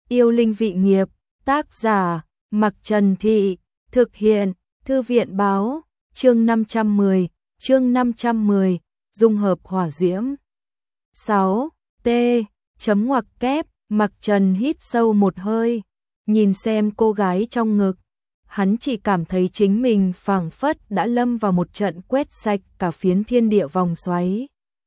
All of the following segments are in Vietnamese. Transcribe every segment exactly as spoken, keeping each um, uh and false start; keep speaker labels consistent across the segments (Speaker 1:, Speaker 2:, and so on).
Speaker 1: Yêu linh vị nghiệp, tác giả, Mặc Trần Thị, thực hiện, Thư viện báo, chương năm trăm mười, chương năm trăm mười, dung hợp hỏa diễm. sáu. T. Chấm ngoặc kép, Mặc Trần hít sâu một hơi, nhìn xem cô gái trong ngực. Hắn chỉ cảm thấy chính mình phảng phất đã lâm vào một trận quét sạch cả phiến thiên địa vòng xoáy.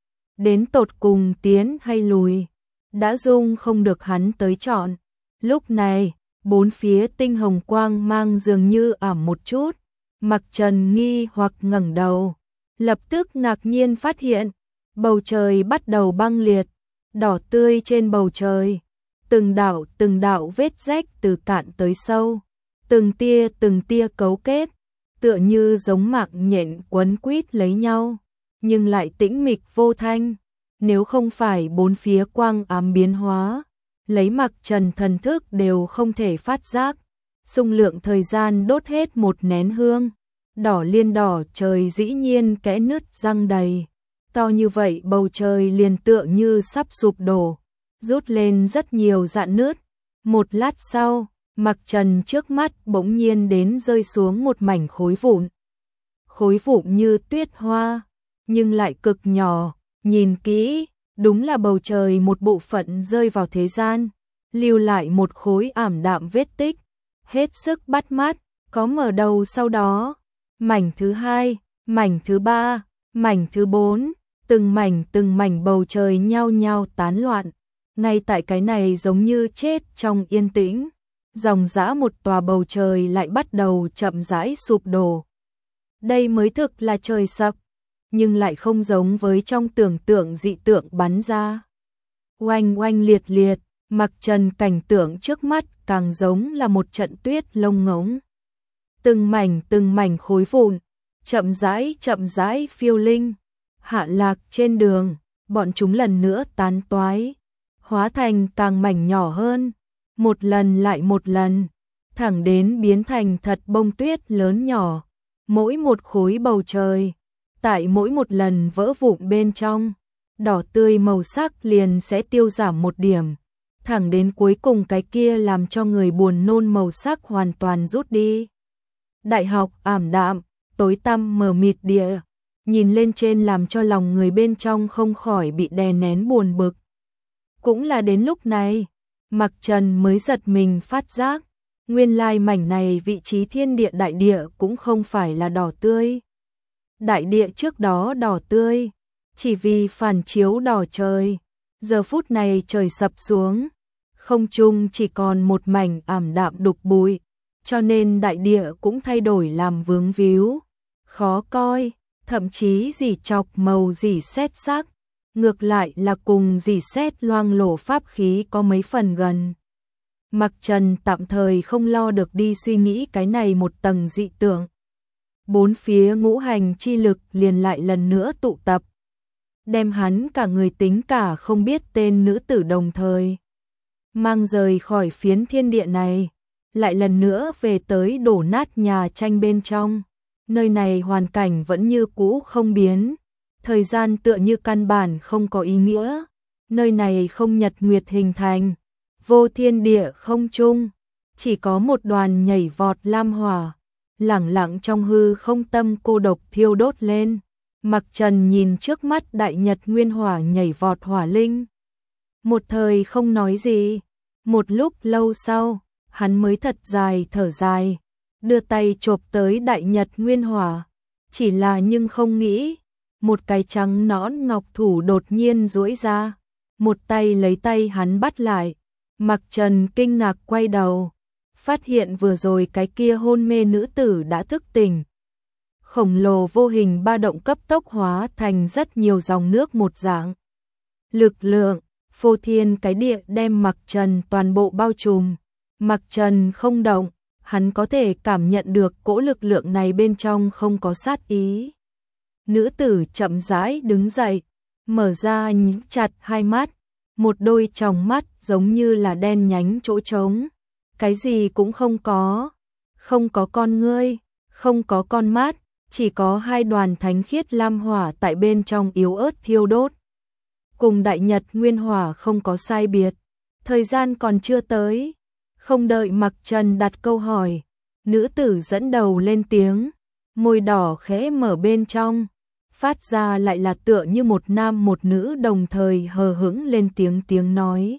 Speaker 1: Đến tột cùng tiến hay lùi, đã dung không được hắn tới chọn. Lúc này, bốn phía tinh hồng quang mang dường như ảm một chút. Mặc Trần nghi hoặc ngẩng đầu, lập tức ngạc nhiên phát hiện, bầu trời bắt đầu băng liệt, đỏ tươi trên bầu trời. Từng đạo từng đạo vết rách từ cạn tới sâu, từng tia từng tia cấu kết, tựa như giống mạng nhện quấn quýt lấy nhau, nhưng lại tĩnh mịch vô thanh. Nếu không phải bốn phía quang ám biến hóa, lấy Mặc Trần thần thức đều không thể phát giác. Xung lượng thời gian đốt hết một nén hương, đỏ liên đỏ trời dĩ nhiên kẽ nứt răng đầy. To như vậy bầu trời liền tựa như sắp sụp đổ, rút lên rất nhiều rạn nứt. Một lát sau, Mặc Trần trước mắt bỗng nhiên đến rơi xuống một mảnh khối vụn. Khối vụn như tuyết hoa, nhưng lại cực nhỏ, nhìn kỹ, đúng là bầu trời một bộ phận rơi vào thế gian, lưu lại một khối ảm đạm vết tích, hết sức bắt mắt. Có mở đầu sau đó, mảnh thứ hai, mảnh thứ ba, mảnh thứ bốn, từng mảnh từng mảnh bầu trời nhao nhao tán loạn. Ngay tại cái này giống như chết trong yên tĩnh, dòng dã một tòa bầu trời lại bắt đầu chậm rãi sụp đổ. Đây mới thực là trời sập, nhưng lại không giống với trong tưởng tượng dị tượng bắn ra. Oanh oanh liệt liệt, Mặc Trần cảnh tượng trước mắt càng giống là một trận tuyết lông ngỗng. Từng mảnh từng mảnh khối vụn, chậm rãi chậm rãi phiêu linh, hạ lạc trên đường, bọn chúng lần nữa tán toái, hóa thành càng mảnh nhỏ hơn, một lần lại một lần, thẳng đến biến thành thật bông tuyết lớn nhỏ. Mỗi một khối bầu trời, tại mỗi một lần vỡ vụn bên trong, đỏ tươi màu sắc liền sẽ tiêu giảm một điểm, thẳng đến cuối cùng cái kia làm cho người buồn nôn màu sắc hoàn toàn rút đi. Đại học ảm đạm, tối tăm mờ mịt địa, nhìn lên trên làm cho lòng người bên trong không khỏi bị đè nén buồn bực. Cũng là đến lúc này, Mặc Trần mới giật mình phát giác, nguyên lai mảnh này vị trí thiên địa đại địa cũng không phải là đỏ tươi. Đại địa trước đó đỏ tươi, chỉ vì phản chiếu đỏ trời. Giờ phút này trời sập xuống, không trung chỉ còn một mảnh ảm đạm đục bụi, cho nên đại địa cũng thay đổi làm vướng víu, khó coi, thậm chí rỉ chọc màu rỉ sét sắc, ngược lại là cùng rỉ sét loang lổ pháp khí có mấy phần gần. Mặc Trần tạm thời không lo được đi suy nghĩ cái này một tầng dị tượng. Bốn phía ngũ hành chi lực liền lại lần nữa tụ tập, đem hắn cả người tính cả không biết tên nữ tử đồng thời mang rời khỏi phiến thiên địa này, lại lần nữa về tới đổ nát nhà tranh bên trong. Nơi này hoàn cảnh vẫn như cũ không biến, thời gian tựa như căn bản không có ý nghĩa. Nơi này không nhật nguyệt hình thành, vô thiên địa không chung, chỉ có một đoàn nhảy vọt lam hỏa, lẳng lặng trong hư không tâm cô độc thiêu đốt lên. Mặc Trần nhìn trước mắt đại nhật nguyên hỏa nhảy vọt hỏa linh, một thời không nói gì. Một lúc lâu sau, hắn mới thật dài thở dài, đưa tay chộp tới đại nhật nguyên hỏa. Chỉ là nhưng không nghĩ, một cái trắng nõn ngọc thủ đột nhiên duỗi ra, một tay lấy tay hắn bắt lại. Mặc Trần kinh ngạc quay đầu, phát hiện vừa rồi cái kia hôn mê nữ tử đã thức tỉnh. Khổng lồ vô hình ba động cấp tốc hóa thành rất nhiều dòng nước một dạng. Lực lượng phô thiên cái địa đem Mặc Trần toàn bộ bao trùm. Mặc Trần không động, hắn có thể cảm nhận được cỗ lực lượng này bên trong không có sát ý. Nữ tử chậm rãi đứng dậy, mở ra nhíu chặt hai mắt, một đôi tròng mắt giống như là đen nhánh chỗ trống, cái gì cũng không có, không có con ngươi, không có con mắt, chỉ có hai đoàn thánh khiết lam hỏa tại bên trong yếu ớt thiêu đốt. Cùng đại nhật nguyên hỏa không có sai biệt, Thời gian còn chưa tới. Không đợi Mặc Trần đặt câu hỏi, nữ tử dẫn đầu lên tiếng, môi đỏ khẽ mở bên trong, phát ra lại là tựa như một nam một nữ đồng thời hờ hững lên tiếng tiếng nói.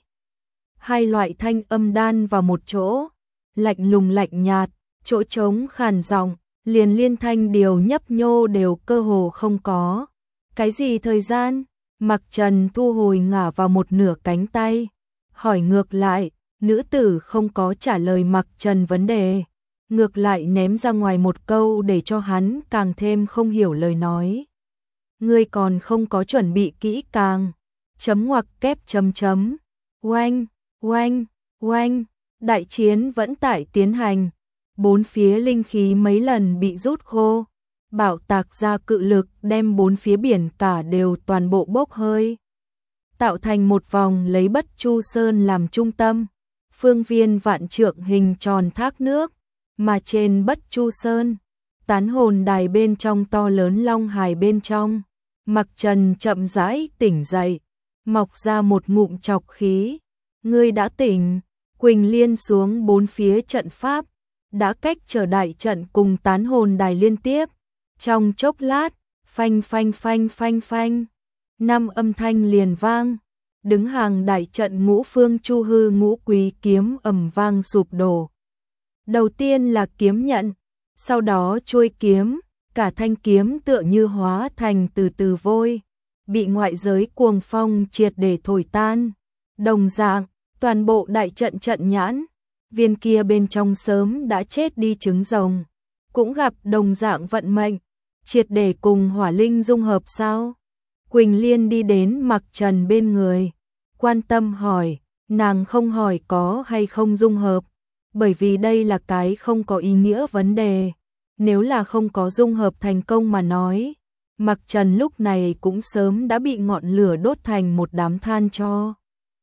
Speaker 1: Hai loại thanh âm đan vào một chỗ, lạnh lùng lạnh nhạt, chỗ trống khàn giọng, liền liên thanh điều nhấp nhô đều cơ hồ không có. Cái gì thời gian? Mặc Trần thu hồi ngả vào một nửa cánh tay, hỏi ngược lại, nữ tử không có trả lời Mặc Trần vấn đề, ngược lại ném ra ngoài một câu để cho hắn càng thêm không hiểu lời nói. Ngươi còn không có chuẩn bị kỹ càng, chấm ngoặc kép chấm chấm, oanh, oanh, oanh, đại chiến vẫn tại tiến hành, bốn phía linh khí mấy lần bị rút khô, bạo tạc ra cự lực đem bốn phía biển cả đều toàn bộ bốc hơi, tạo thành một vòng lấy Bất Chu Sơn làm trung tâm, phương viên vạn trượng hình tròn thác nước, mà trên Bất Chu Sơn, tán hồn đài bên trong to lớn long hài bên trong, Mặc Trần chậm rãi tỉnh dậy, mọc ra một ngụm trọc khí. Ngươi đã tỉnh. Quỳnh Liên xuống bốn phía trận pháp, đã cách trở đại trận cùng tán hồn đài liên tiếp. Trong chốc lát, phanh phanh phanh phanh phanh, năm âm thanh liền vang, đứng hàng đại trận ngũ phương chu hư ngũ quý kiếm ầm vang sụp đổ. Đầu tiên là kiếm nhận, sau đó chuôi kiếm, cả thanh kiếm tựa như hóa thành từ từ vôi, bị ngoại giới cuồng phong triệt để thổi tan. Đồng dạng, toàn bộ đại trận trận nhãn, viên kia bên trong sớm đã chết đi trứng rồng, cũng gặp đồng dạng vận mệnh, triệt để cùng hỏa linh dung hợp sao? Quỳnh Liên đi đến Mặc Trần bên người, quan tâm hỏi, nàng không hỏi có hay không dung hợp, bởi vì đây là cái không có ý nghĩa vấn đề. Nếu là không có dung hợp thành công mà nói, Mặc Trần lúc này cũng sớm đã bị ngọn lửa đốt thành một đám than tro,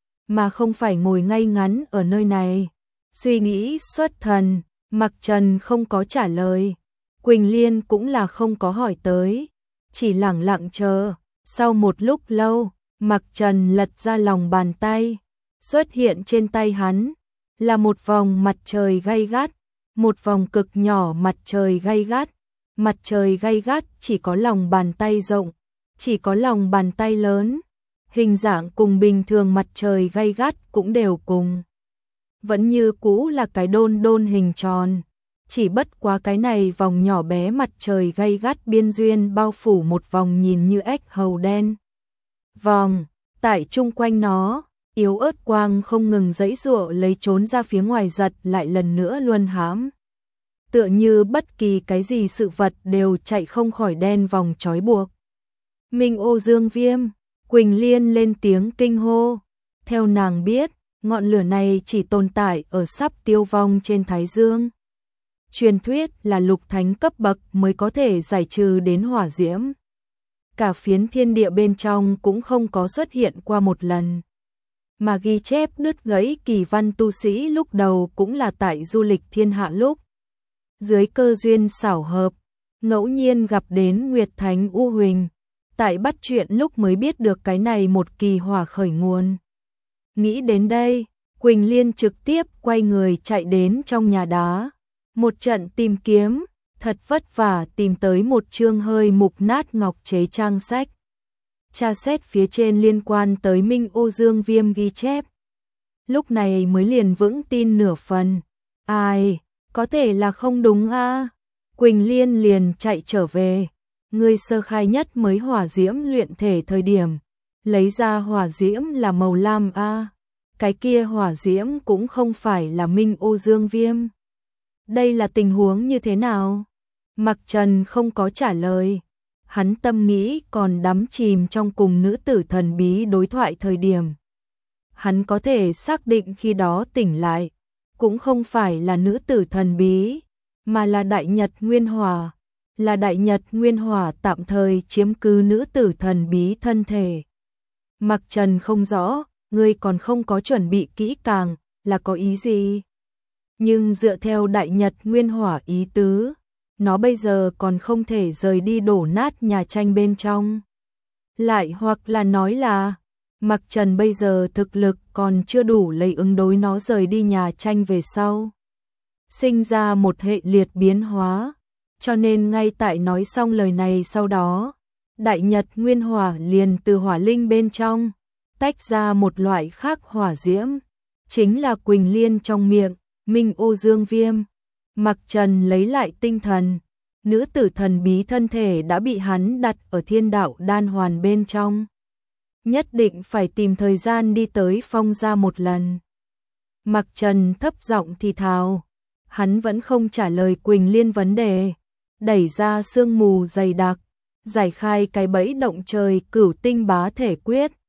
Speaker 1: mà không phải ngồi ngay ngắn ở nơi này. Suy nghĩ xuất thần, Mặc Trần không có trả lời, Quỳnh Liên cũng là không có hỏi tới, chỉ lặng lặng chờ. Sau một lúc lâu, Mặc Trần lật ra lòng bàn tay, xuất hiện trên tay hắn là một vòng mặt trời gay gắt, một vòng cực nhỏ mặt trời gay gắt. Mặt trời gay gắt chỉ có lòng bàn tay rộng, chỉ có lòng bàn tay lớn, hình dạng cùng bình thường mặt trời gay gắt cũng đều cùng. Vẫn như cũ là cái đôn đôn hình tròn, chỉ bất quá cái này vòng nhỏ bé mặt trời gay gắt biên duyên bao phủ một vòng nhìn như ếch hầu đen. Vòng, tại chung quanh nó, yếu ớt quang không ngừng giãy giụa lấy trốn ra phía ngoài giật lại lần nữa luân hãm. Tựa như bất kỳ cái gì sự vật đều chạy không khỏi đen vòng trói buộc. Minh Ô Dương Viêm, Quỳnh Liên lên tiếng kinh hô. Theo nàng biết, ngọn lửa này chỉ tồn tại ở sắp tiêu vong trên Thái Dương. Truyền thuyết là lục thánh cấp bậc mới có thể giải trừ đến hỏa diễm. Cả phiến thiên địa bên trong cũng không có xuất hiện qua một lần. Mà ghi chép đứt gãy kỳ văn tu sĩ lúc đầu cũng là tại du lịch thiên hạ lúc. Dưới cơ duyên xảo hợp, ngẫu nhiên gặp đến Nguyệt Thánh U Huỳnh, tại bắt chuyện lúc mới biết được cái này một kỳ hỏa khởi nguồn. Nghĩ đến đây, Quỳnh Liên trực tiếp quay người chạy đến trong nhà đá, một trận tìm kiếm, thật vất vả tìm tới một chương hơi mục nát ngọc chế trang sách. Tra xét phía trên liên quan tới Minh Ô Dương Viêm ghi chép. Lúc này mới liền vững tin nửa phần. Ai, có thể là không đúng a? À? Quỳnh Liên liền chạy trở về. Người sơ khai nhất mới hỏa diễm luyện thể thời điểm, lấy ra hỏa diễm là màu lam a. À? Cái kia hỏa diễm cũng không phải là Minh Ô Dương Viêm. Đây là tình huống như thế nào? Mặc Trần không có trả lời. Hắn tâm nghĩ còn đắm chìm trong cùng nữ tử thần bí đối thoại thời điểm. Hắn có thể xác định khi đó tỉnh lại, cũng không phải là nữ tử thần bí, mà là Đại Nhật Nguyên Hỏa, là Đại Nhật Nguyên Hỏa tạm thời chiếm cứ nữ tử thần bí thân thể. Mặc Trần không rõ, ngươi còn không có chuẩn bị kỹ càng, là có ý gì? Nhưng dựa theo Đại Nhật Nguyên Hỏa ý tứ, nó bây giờ còn không thể rời đi đổ nát nhà tranh bên trong. Lại hoặc là nói là, Mặc Trần bây giờ thực lực còn chưa đủ lấy ứng đối nó rời đi nhà tranh về sau. Sinh ra một hệ liệt biến hóa, cho nên ngay tại nói xong lời này sau đó, Đại Nhật Nguyên Hỏa liền từ hỏa linh bên trong, tách ra một loại khác hỏa diễm, chính là Quỳnh Liên trong miệng, Minh Ô Dương Viêm. Mặc Trần lấy lại tinh thần, nữ tử thần bí thân thể đã bị hắn đặt ở thiên đạo đan hoàn bên trong. Nhất định phải tìm thời gian đi tới phong gia một lần. Mặc Trần thấp giọng thì thào, hắn vẫn không trả lời Quỳnh Liên vấn đề, đẩy ra sương mù dày đặc, giải khai cái bẫy động trời cửu tinh bá thể quyết,